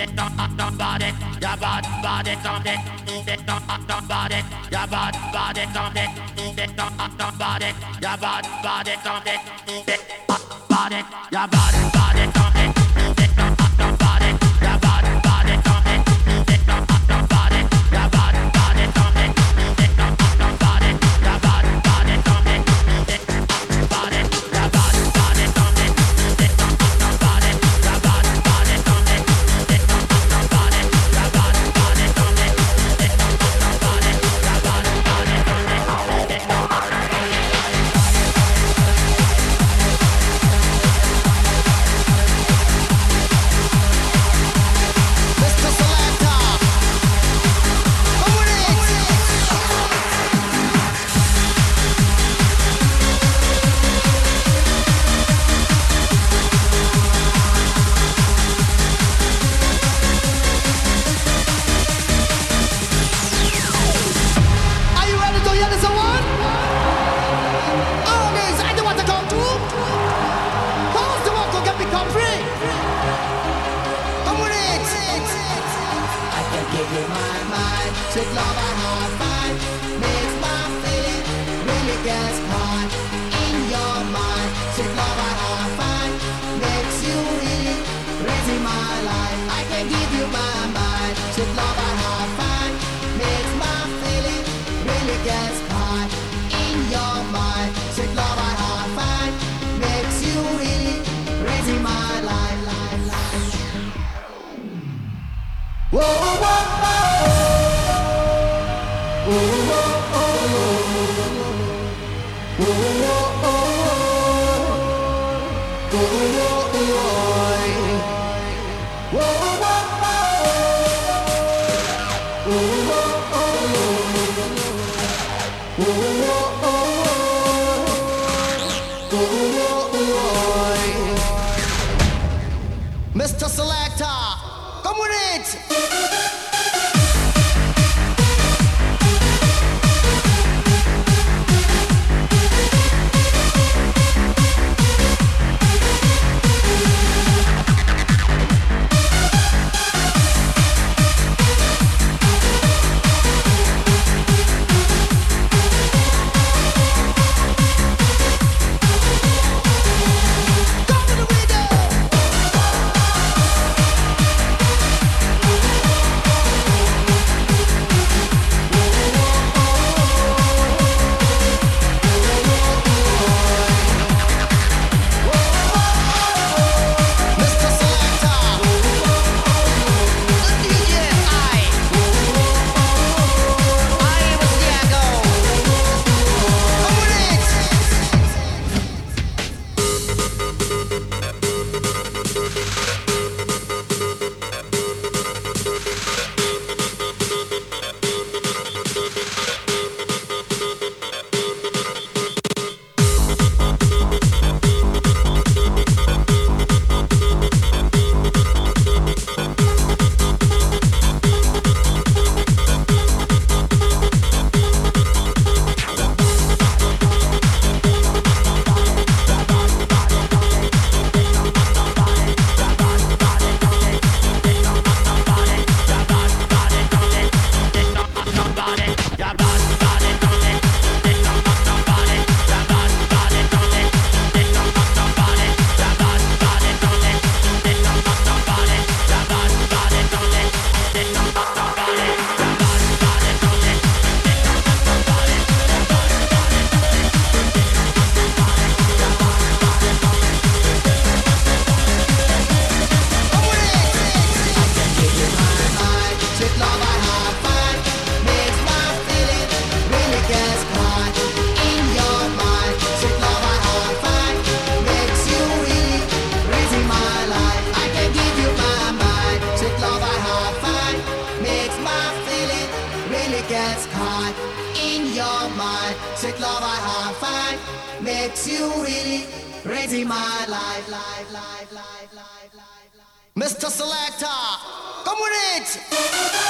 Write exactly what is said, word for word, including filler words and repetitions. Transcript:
Somebody, your body, body, something. Somebody, your body, body, something. Somebody, your body, body, something. Body, your body, body, something. Somebody, your body, body, something. Somebody, your body, body, something. Somebody, your body, body, something. Body, your body, body, something. Somebody, your body, body, something. Somebody, your body, body, something. Somebody, your body, body, Mister Selector, come with it. Are you ready to hear this one? Oh, guys, I don't want to come through. Cause the work can become free. Come with it. I can give you my mind, sweet love and hard fight. Makes my feeling really gets caught in your mind. Sweet love and hard fight makes you really crazy my life. I can give you my mind, sweet love and hard fight makes my feeling really gets caught in your mind. Sweet love and hard fight makes you really crazy my life. life, life. Whoa, whoa, whoa, whoa, whoa, whoa, whoa, Mister Selector, come with it. Come with the rhythm. Mister Selector, the D J I, I was Diego. Come with it. Gets caught in your mind. Sweet love I have find makes you really crazy my life, life, life, life, life, life, life. Mister Selector, come with it.